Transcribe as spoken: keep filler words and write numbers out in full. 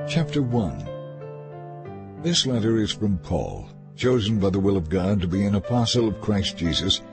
Chapter one. This letter is from Paul, chosen by the will of God to be an apostle of Christ Jesus,